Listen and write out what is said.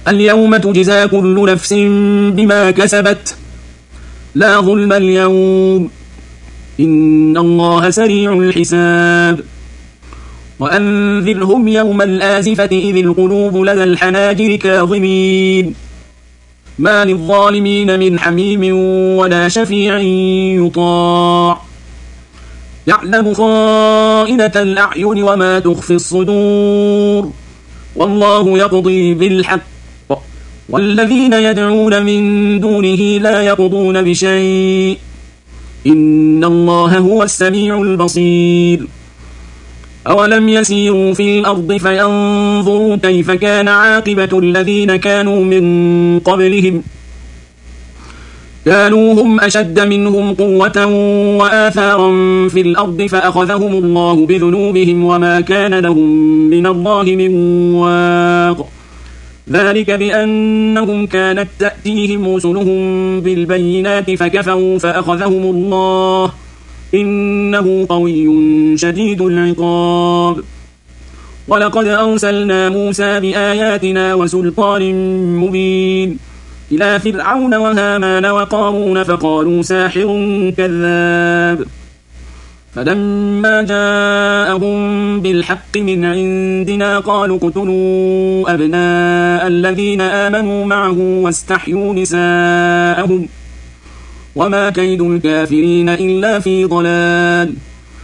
اليوم تجزى كل نفس بما كسبت لا ظلم اليوم إن الله سريع الحساب وأنذرهم يوم الآزفة إذ القلوب لدى الحناجر كاظمين ما للظالمين من حميم ولا شفيع يطاع يعلم خائنة الأعين وما تخفي الصدور والله يقضي بالحق والذين يدعون من دونه لا يقضون بشيء إن الله هو السميع البصير أولم يسيروا في الأرض فينظروا كيف كان عاقبة الذين كانوا من قبلهم كانوا هم أشد منهم قوة وآثارا في الأرض فأخذهم الله بذنوبهم وما كان لهم من الله من واق ذلك بأنهم كانت تأتيهم رسلهم بالبينات فكفروا فأخذهم الله إنه قوي شديد العقاب ولقد أرسلنا موسى بآياتنا وسلطان مبين إلى فرعون وهامان وقارون فقالوا ساحر كذاب فلما جاءهم بالحق من عندنا قالوا اقتلوا أبناء الذين آمنوا معه واستحيوا نساءهم وما كيد الكافرين إلا في ضلال